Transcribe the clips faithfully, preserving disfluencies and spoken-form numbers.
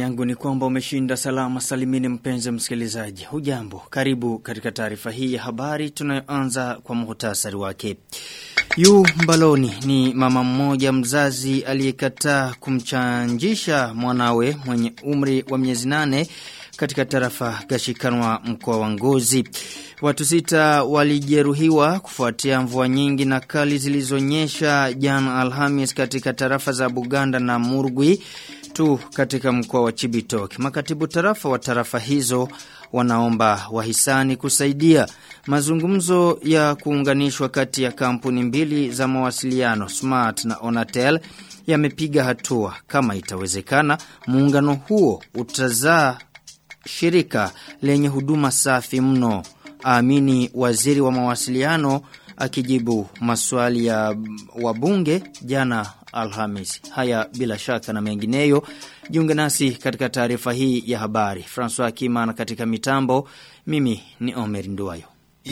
yangu ni kwamba umeshinda salama salimini mpenzi msikilizaji. Hujambo, karibu katika taarifa hii ya habari tunayoanza kwa muhtasari wake. Yu Mbaloni ni mama mmoja mzazi aliyekataa kumchanjisha mwanawe mwenye umri wa miezi nane katika tarafa Gashikanwa mkoa wa Ngozi. Watu sita walijeruhiwa kufuatia mvua nyingi na kali zilizonyesha jana Alhamis katika tarafa za Buganda na Murugwi tu katika mkoa wa Chibitoke. Makatibu tarafa wa tarafa hizo wanaomba wahisani kusaidia mazungumzo ya kuunganishwa kati ya kampuni mbili za mawasiliano Smart na Onatel yamepiga hatua. Kama itawezekana, muungano huo utazaa shirika lenye huduma safi mno, amini waziri wa mawasiliano akijibu maswali ya wabunge jana Alhamisi. Haya bila shaka na mengineyo, jiunge nasi katika taarifa hii ya habari. François Kimana katika mitambo, mimi ni Omer Nduwayo.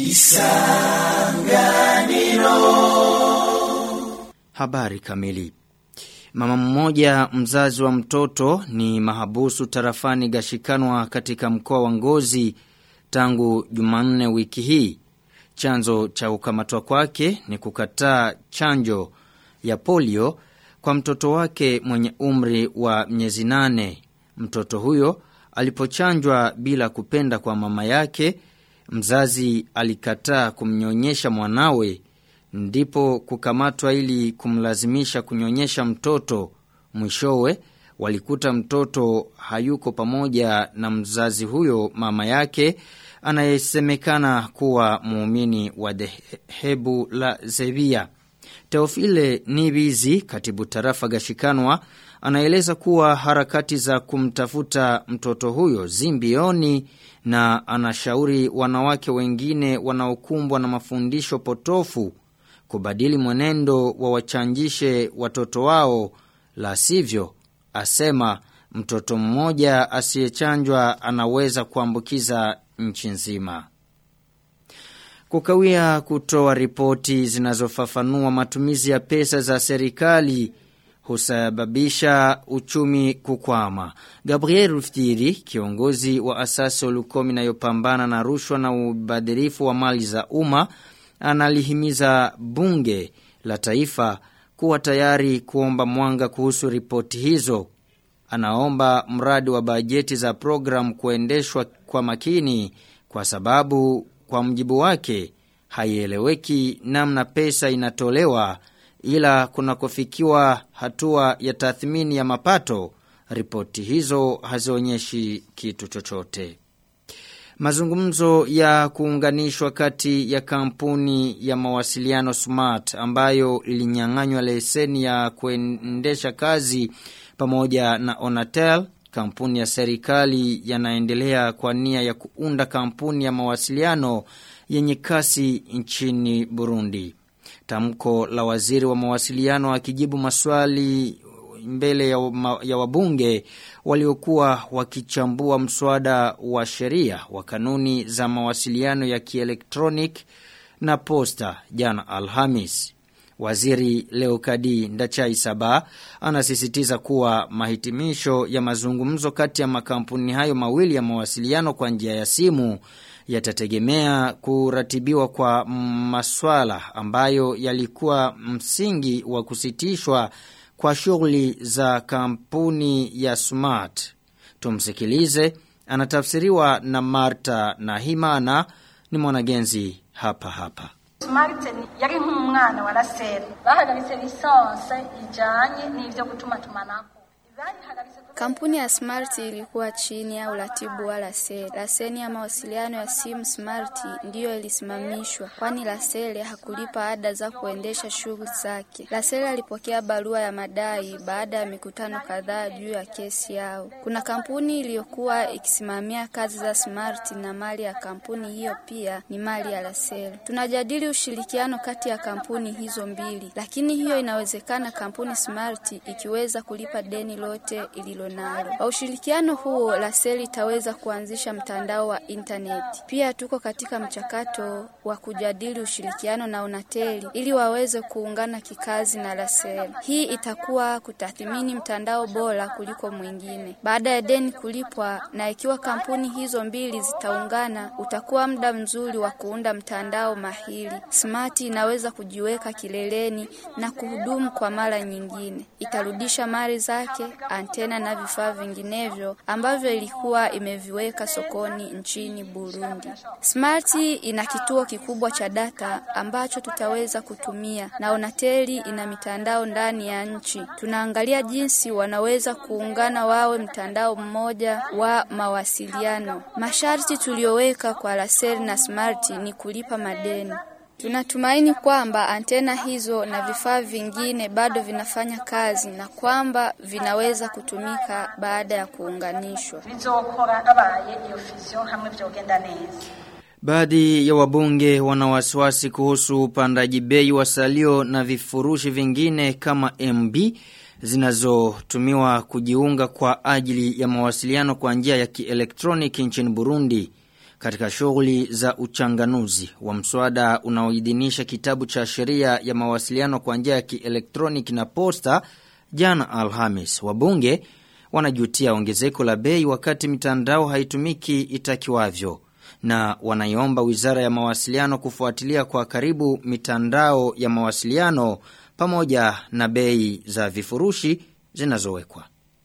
Isanganiro. Habari kamili. Mama mmoja mzazi wa mtoto ni mahabusu tarafani Gashikanwa katika mkoa wa Ngozi tangu Jumanne wiki hii. Chanzo cha ukamatwa kwake ni kukataa chanjo ya polio kwa mtoto wake mwenye umri wa miezi nane. Mtoto huyo alipochanjwa bila kupenda kwa mama yake, mzazi alikataa kumnyonyesha mwanawe, ndipo kukamatwa ili kumlazimisha kunyonyesha mtoto. Mwishowe walikuta mtoto hayuko pamoja na mzazi huyo, mama yake anayesemekana kuwa muumini wa dhehebu la Zebia. Teofile Nibizi, katibu tarafa Gashikanwa, anaeleza kuwa harakati za kumtafuta mtoto huyo zimbioni, na anashauri wanawake wengine wanaokumbwa na mafundisho potofu kubadili mwenendo wa wachanjishe watoto wao, la sivyo asema mtoto mmoja asiyechanjwa anaweza kuambukiza nchi nzima. Kukawia kutoa ripoti zinazofafanua matumizi ya pesa za serikali husababisha uchumi kukwama. Gabriel Rufitiri, kiongozi wa asasi Olukomi inayopambana na rushwa na ubadhirifu wa mali za umma, analihimiza bunge la taifa kuwa tayari kuomba mwanga kuhusu ripoti hizo. Anaomba mradi wa bajeti za program kuendeshwa kwa makini kwa sababu kwa mjibu wake haieleweki namna pesa inatolewa, ila kunakofikiwa hatua ya tathmini ya mapato, ripoti hizo hazionyeshi kitu chochote. Mazungumzo ya kuunganishwa kati ya kampuni ya mawasiliano Smart ambayo ilinyang'anywa leseni ya kuendesha kazi pamoja na Onatel, kampuni ya serikali, yanaendelea kwa nia ya kuunda kampuni ya mawasiliano yenye kasi nchini Burundi. Tamko la waziri wa mawasiliano akijibu maswali mbele ya, ya wabunge waliokuwa wakichambua mswada wa sheria wa kanuni za mawasiliano ya kielektronik na posta jana Alhamis. Waziri Leokadi Ndachaisaba anasisitiza kuwa mahitimisho ya mazungumzo kati ya makampuni hayo mawili ya mawasiliano kwa njia ya simu yatategemea kuratibiwa kwa maswala ambayo yalikuwa msingi wa kusitishwa kwa shughuli za kampuni ya Smart. Tumsikilize, anatafsiriwa na Marta Nahimana, ni mwanagenzi hapa hapa. Smart yari nk'umwana wa Lasel bahagaritse lisanse ijanye n'ivyo gutuma tumanako. Kampuni ya Smart ilikuwa chini ya uratibu wa Lasel. Leseni ya mawasiliano ya simu Smart ndiyo ilisimamishwa, kwani Lasel hakulipa ada za kuendesha shughuli zake. Lasel alipokea barua ya madai baada ya mikutano kadhaa juu ya kesi yao. Kuna kampuni iliyokuwa ikisimamia kazi za Smart na mali ya kampuni hiyo pia ni mali ya Lasel. Tunajadili ushirikiano kati ya kampuni hizo mbili, lakini hiyo inawezekana kampuni Smart ikiweza kulipa deni lo yote ililonalo. Kwa ushirikiano huo, LASEL itaweza kuanzisha mtandao wa internet. Pia tuko katika mchakato wa kujadili ushirikiano na Onatel ili waweze kuungana kikazi na LASEL. Hii itakuwa kutathmini mtandao bora kuliko mwingine. Baada ya deni kulipwa, na ikiwa kampuni hizo mbili zitaungana, utakuwa muda mzuri wa kuunda mtandao mahiri. Smart inaweza kujiweka kileleni na kuhudumu kwa mara nyingine. Itarudisha mali zake, antena na vifaa vinginevyo ambavyo ilikuwa imeviweka sokoni nchini Burundi. Smart ina kituo kikubwa cha data ambacho tutaweza kutumia, na Onatel ina mitandao ndani ya nchi. Tunaangalia jinsi wanaweza kuungana wawe mtandao mmoja wa mawasiliano. Masharti tulioweka kwa LASEL na Smart ni kulipa madeni. Tunatumaini kwamba antena hizo na vifaa vingine bado vinafanya kazi na kwamba vinaweza kutumika baada ya kuunganishwa. Baadhi ya wabunge wana wasiwasi kuhusu upandaji bei wa salio na vifurushi vingine kama M B zinazotumiwa kujiunga kwa ajili ya mawasiliano kwa njia ya kielektroniki nchini Burundi. Katika shughuli za uchanganuzi wa mswada unaoidhinisha kitabu cha sheria ya mawasiliano kwa njia ya kielektroniki na posta jana Alhamis, wabunge wanajutia ongezeko la bei wakati mitandao haitumiki itakiwavyo, na wanaiomba Wizara ya Mawasiliano kufuatilia kwa karibu mitandao ya mawasiliano pamoja na bei za vifurushi zinazowekwa.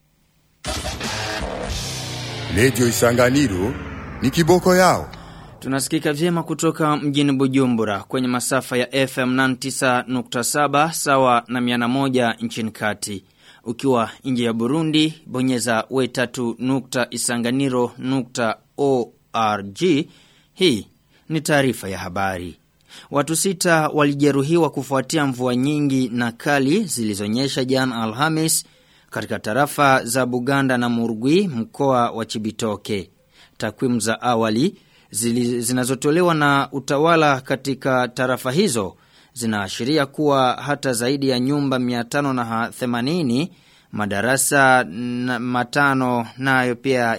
Radio Isanganiro ni kiboko yao. Tunasikika vyema kutoka mjini Bujumbura kwenye masafa ya F M tisini na tisa nukta saba sawa na mia moja nchini kati. Ukiwa nje ya Burundi, bonyeza we tatu nukta isanganiro nukta org. Hii ni taarifa ya habari. Watu sita walijeruhiwa kufuatia mvua nyingi na kali zilizonyesha jana Alhamis katika tarafa za Buganda na Murugwi, mkoa wa Cibitoke. Takwimu za awali zili, zinazotolewa na utawala katika tarafa hizo zinaashiria kuwa hata zaidi ya nyumba mia tano na themanini, madarasa na matano nayo pia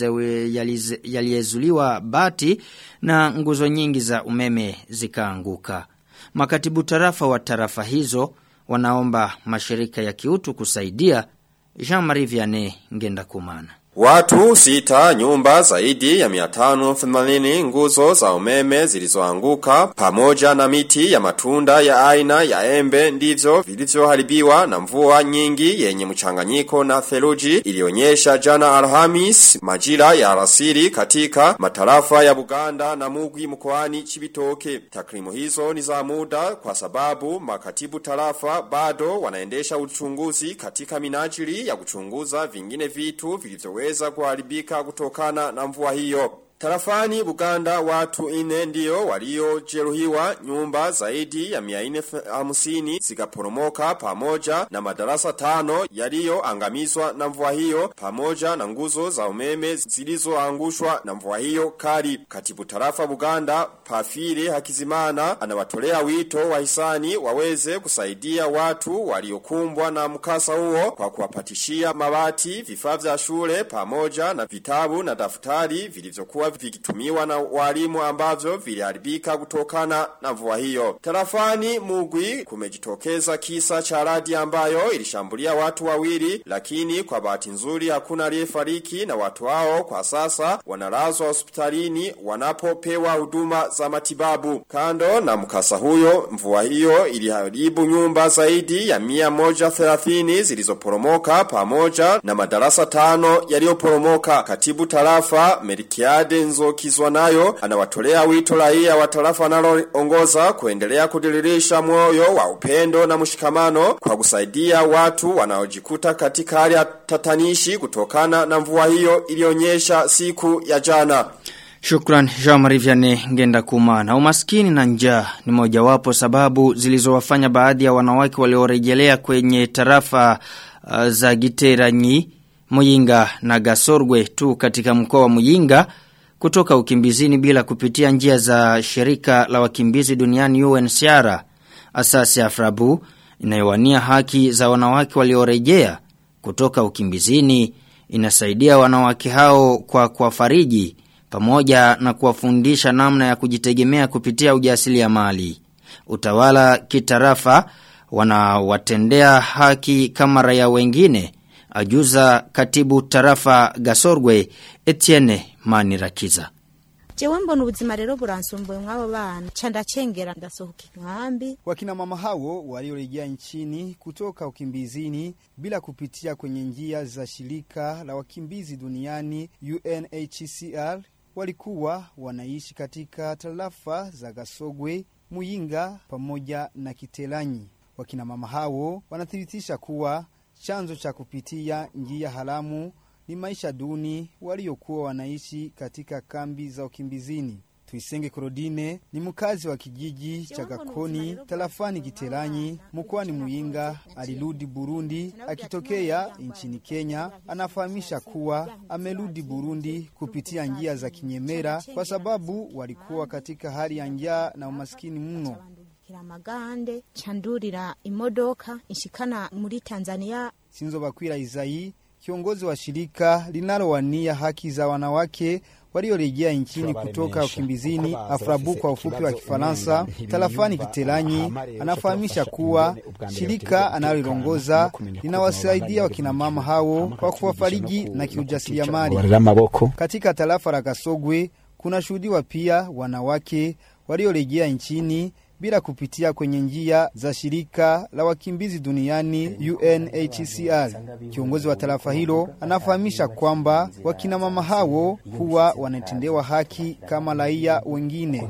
yaliezuliwa bati na nguzo nyingi za umeme zikaanguka. Makatibu tarafa wa tarafa hizo wanaomba mashirika ya kiutu kusaidia. Jean-Marie Vianney Ngenda Kumana. Watu sita, nyumba zaidi ya mia tano themanini, nguzo za umeme zilizoanguka pamoja na miti ya matunda ya aina ya embe ndivyo vilivyoharibiwa na mvua nyingi yenye mchanganyiko na theluji ilionyesha jana Alhamis majira ya alasiri katika matarafa ya Buganda na Mugwi mkoani Cibitoke. Takrimu hizo ni za muda kwa sababu makatibu tarafa bado wanaendesha uchunguzi katika minajili ya kuchunguza vingine vitu vilivyo weza kuharibika kutokana na mvua hiyo. Tarafani Buganda watu ine ndio waliojeruhiwa, nyumba zaidi ya mia nne hamsini zikaporomoka pamoja na madarasa tano yaliyoangamizwa na mvua hiyo pamoja na nguzo za umeme zilizoangushwa na mvua hiyo kali. Katibu tarafa Buganda Pafile Hakizimana anawatolea wito wahisani waweze kusaidia watu waliokumbwa na mkasa huo kwa kuwapatishia mabati, vifaa vya shule pamoja na vitabu na daftari vilivyokuwa vikitumiwa na walimu ambavyo viliharibika kutokana na mvua hiyo. Tarafani Mugwi kumejitokeza kisa cha radi ambayo ilishambulia watu wawili, lakini kwa bahati nzuri hakuna aliyefariki na watu hao kwa sasa wanalazwa hospitalini wanapopewa huduma za matibabu. Kando na mkasa huyo, mvua hiyo iliharibu nyumba zaidi ya mia moja thelathini zilizoporomoka pamoja na madarasa tano yaliyoporomoka. Katibu tarafa Merikiade Nzokizwa nayo anawatolea wito raia wa tarafa analoongoza kuendelea kudiririsha moyo wa upendo na mshikamano kwa kusaidia watu wanaojikuta katika hali ya tatanishi kutokana na mvua hiyo ilionyesha siku ya jana. Shukran Jean-Marie Vianney Ngenda Kumana. Umaskini na njaa ni mojawapo sababu zilizowafanya baadhi ya wanawake waliorejelea kwenye tarafa uh, za Giteranyi, Muyinga na Gasorgwe tu katika mkoa wa Muyinga kutoka ukimbizini bila kupitia njia za shirika la wakimbizi duniani U N H C R. Asasi ya Afrabu inayowania haki za wanawake waliorejea kutoka ukimbizini inasaidia wanawake hao kwa kuwafariji pamoja na kuwafundisha namna ya kujitegemea kupitia ujasiriamali. Utawala kitarafa wanawatendea haki kama raia wengine, ajuza katibu tarafa Gasorgwe Etienne Manirakiza. Jewe mbona ubuzima rero buransumbuye mwabo bana canda cengera ndasohoka inkambi. Wakina mama hao waliorejea nchini kutoka ukimbizini bila kupitia kwenye njia za shirika la wakimbizi duniani U N H C R walikuwa wanaishi katika tarafa za Gasogwe, Muyinga pamoja na Kitelanyi. Wakina mama hao wanathibitisha kuwa chanzo cha kupitia njia haramu ni maisha duni waliokuwa wanaishi katika kambi za ukimbizini. Tuisenge Korodine ni mkazi wa kijiji cha Gakoni, tarafani Kitelanyi, mkoani Muyinga. Alirudi Burundi akitokea nchini Kenya. Anafahamisha kuwa amerudi Burundi kupitia njia za kinyemera kwa sababu walikuwa katika hali ya njaa na umaskini mno. Magande chandurira imodoka inshikana muri Tanzania. Sinzobakwira Izai, kiongozi wa shirika linalowania haki za wanawake waliorejea nchini kutoka ukimbizini, Afrabu kwa ufupi wa Kifaransa, tarafani Kitelanyi, anafahamisha kuwa shirika analolongoza linawasaidia wakina mama hao kwa kuwafariji na kiujasiriamali. Katika tarafa la Gasogwe kuna shuhudiwa pia wanawake waliorejea nchini bila kupitia kwenye njia za shirika la wakimbizi duniani U N H C R. Kiongozi wa tarafa hilo anafahamisha kwamba wakina mama hao huwa wanatendewa haki kama raia wengine.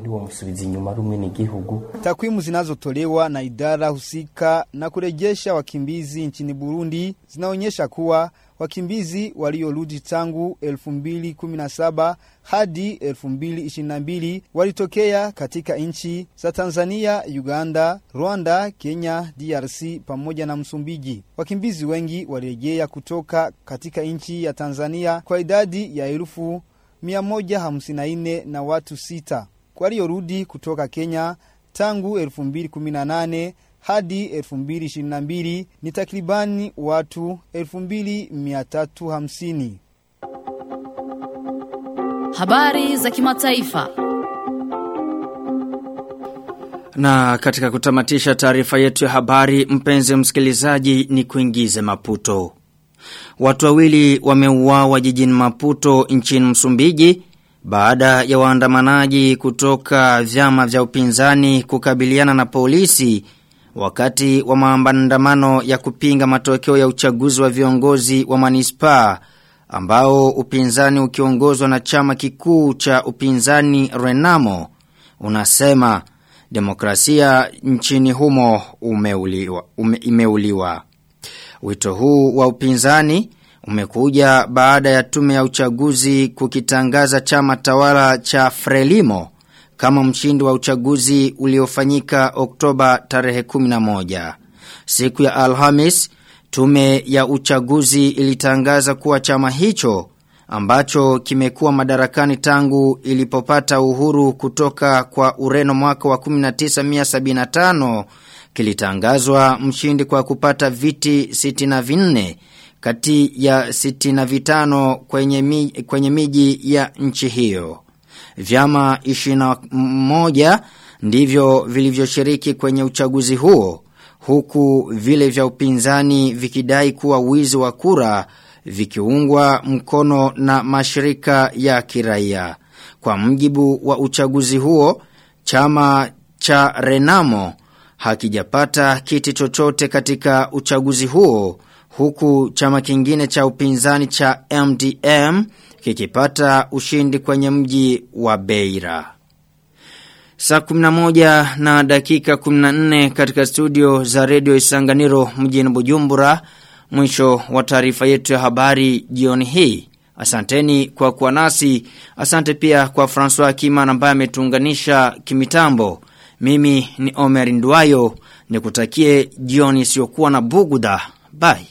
Takwimu zinazotolewa na idara husika na kurejesha wakimbizi nchini Burundi zinaonyesha kuwa wakimbizi waliorudi tangu elfu mbili kumi na saba hadi elfu mbili ishirini na mbili walitokea katika nchi za Tanzania, Uganda, Rwanda, Kenya, D R C pamoja na Msumbiji. Wakimbizi wengi walirejea kutoka katika nchi ya Tanzania kwa idadi ya elfu mia moja hamsini na nne na watu sita. Waliorudi kutoka Kenya tangu elfu mbili kumi na nane hadi elfu mbili ishirini na mbili ni takribani watu elfu mbili mia tatu hamsini. Habari za kimataifa. Na katika kutamatisha taarifa yetu ya habari, mpenzi msikilizaji, ni kuingize Maputo. Watu wawili wameuawa jijini Maputo nchini Msumbiji baada ya waandamanaji kutoka vyama vya upinzani kukabiliana na polisi wakati wa maandamano ya kupinga matokeo ya uchaguzi wa viongozi wa manispaa ambao upinzani ukiongozwa na chama kikuu cha upinzani Renamo unasema demokrasia nchini humo umeuliwa, ume, imeuliwa. Wito huu wa upinzani umekuja baada ya tume ya uchaguzi kukitangaza chama tawala cha Frelimo kama mshindi wa uchaguzi uliofanyika Oktoba tarehe kumi na moja. Siku ya Alhamis, tume ya uchaguzi ilitangaza kuwa chama hicho ambacho kimekuwa madarakani tangu ilipopata uhuru kutoka kwa Ureno mwaka wa kumi na tisa mia sabini na tano kilitangazwa mshindi kwa kupata viti sitini na vinne kati ya sitini na vitano kwenye miji, kwenye miji ya nchi hiyo. Vyama ishirini na moja ndivyo vilivyoshiriki kwenye uchaguzi huo, huku vile vya upinzani vikidai kuwa wizi wa kura vikiungwa mkono na mashirika ya kiraia. Kwa mjibu wa uchaguzi huo, chama cha Renamo hakijapata kiti chochote katika uchaguzi huo, huku chama kingine cha upinzani cha M D M kikipata ushindi kwenye mji wa Beira. Saa kumi na moja na dakika kumi na nne katika studio za Radio Isanganiro mjini Bujumbura. Mwisho wa taarifa yetu ya habari jioni hii. Asanteni kwa kuwa nasi. Asante pia kwa François Kima ambaye ametuunganisha kimitambo. Mimi ni Omer Nduwayo, nikutakie jioni isiyokuwa na buguda. Bye.